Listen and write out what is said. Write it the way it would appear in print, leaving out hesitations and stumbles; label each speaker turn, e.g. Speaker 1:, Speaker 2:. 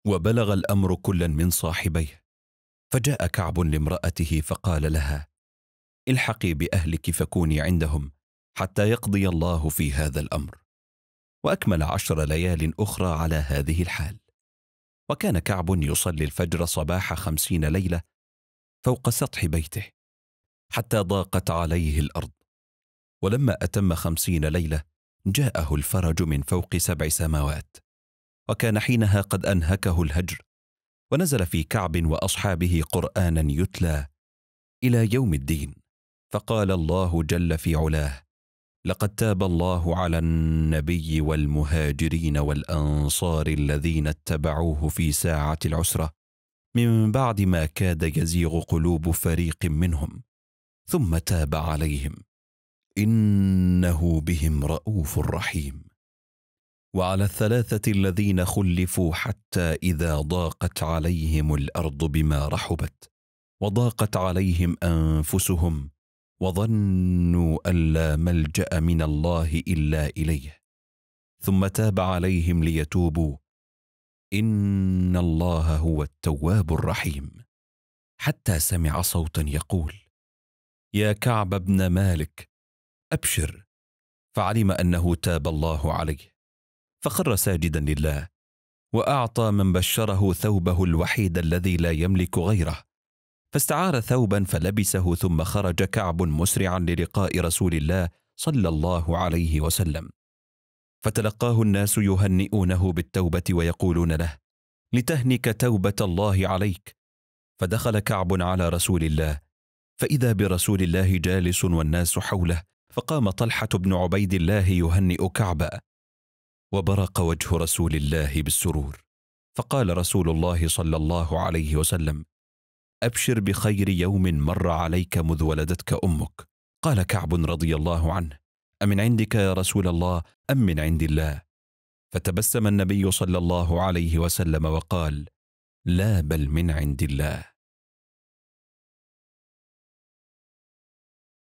Speaker 1: وبلغ الأمر كلا من صاحبيه، فجاء كعب لامرأته فقال لها: الحقي بأهلك فكوني عندهم حتى يقضي الله في هذا الأمر. وأكمل 10 ليال أخرى على هذه الحال. وكان كعب يصلي الفجر صباح 50 ليلة فوق سطح بيته حتى ضاقت عليه الأرض. ولما أتم 50 ليلة جاءه الفرج من فوق 7 سماوات، وكان حينها قد أنهكه الهجر، ونزل في كعب وأصحابه قرآنا يتلى إلى يوم الدين. فقال الله جل في علاه: لقد تاب الله على النبي والمهاجرين والأنصار الذين اتبعوه في ساعة العسرة من بعد ما كاد يزيغ قلوب فريق منهم ثم تاب عليهم إنه بهم رءوف رحيم. وعلى الثلاثة الذين خلفوا حتى إذا ضاقت عليهم الأرض بما رحبت وضاقت عليهم أنفسهم وظنوا أن لا ملجأ من الله إلا إليه ثم تاب عليهم ليتوبوا إن الله هو التواب الرحيم. حتى سمع صوتا يقول: يا كعب بن مالك أبشر، فعلم أنه تاب الله عليه، فخر ساجدا لله، وأعطى من بشره ثوبه الوحيد الذي لا يملك غيره، فاستعار ثوبا فلبسه، ثم خرج كعب مسرعا للقاء رسول الله صلى الله عليه وسلم، فتلقاه الناس يهنئونه بالتوبة ويقولون له: لتهنك توبة الله عليك. فدخل كعب على رسول الله فإذا برسول الله جالس والناس حوله، فقام طلحة بن عبيد الله يهنئ كعبا، وبرق وجه رسول الله بالسرور، فقال رسول الله صلى الله عليه وسلم: أبشر بخير يوم مر عليك مذ ولدتك أمك. قال كعب رضي الله عنه: أمن عندك يا رسول الله أم من عند الله؟ فتبسم النبي صلى الله عليه وسلم وقال: لا، بل من عند الله.